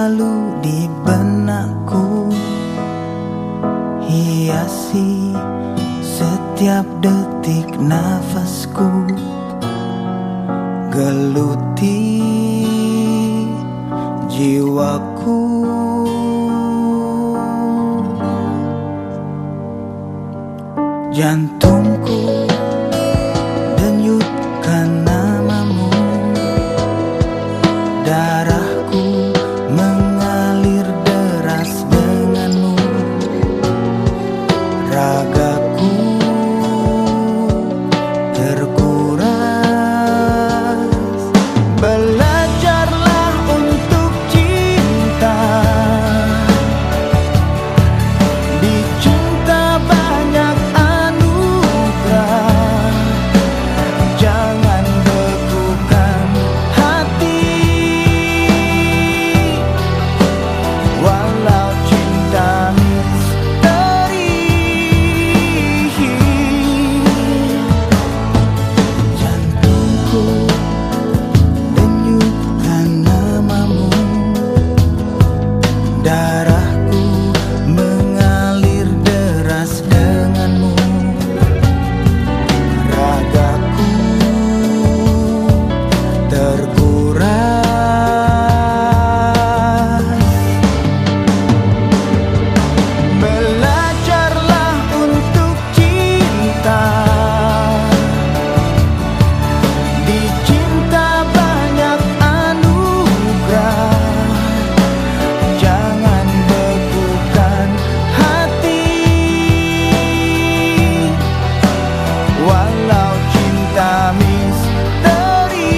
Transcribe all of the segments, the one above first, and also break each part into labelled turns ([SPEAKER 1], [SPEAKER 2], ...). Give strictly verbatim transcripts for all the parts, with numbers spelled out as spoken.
[SPEAKER 1] selalu di benakku, hiasi setiap detik nafasku, geluti jiwaku. Jantungku denyutkan namamu, darahku mengalir deras denganmu, ragaku terkuras. Belajarlah untuk cinta, dicinta banyak anugerah, jangan bekukan hati, walau cinta misteri. Jantungku denyutkan namamu, darahku mengalir deras denganmu, ragaku terkuras. Belajarlah untuk cinta, dicinta banyak anugerah, jangan bekukan hati, walau cinta misteri.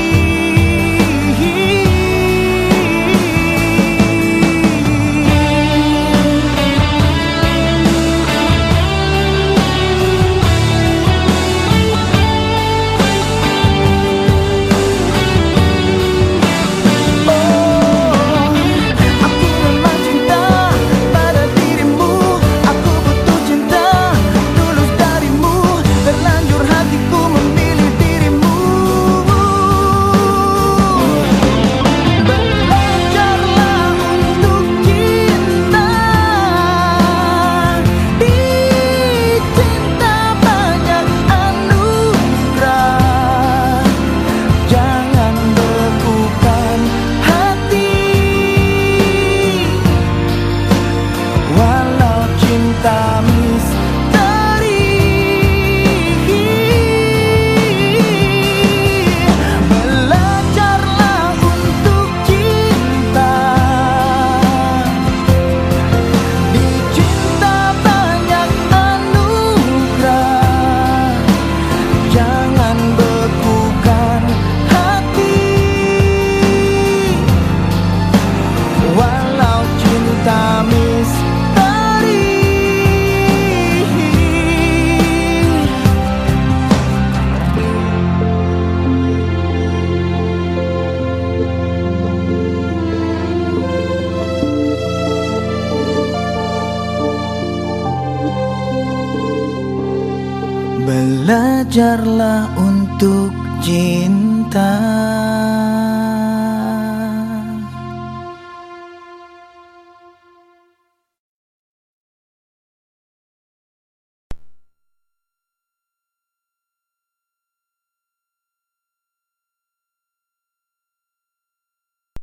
[SPEAKER 1] Oh, aku memang cinta pada dirimu, aku butuh cinta tulus darimu, terlanjur hatiku memilih dirimu. Belajarlah untuk cinta, dicinta banyak anugerah, jangan bekukan hati, walau cinta misteri. Belajarlah untuk cinta, dicinta banyak anugerah, jangan bekukan hati, walau cinta misteri. Belajarlah untuk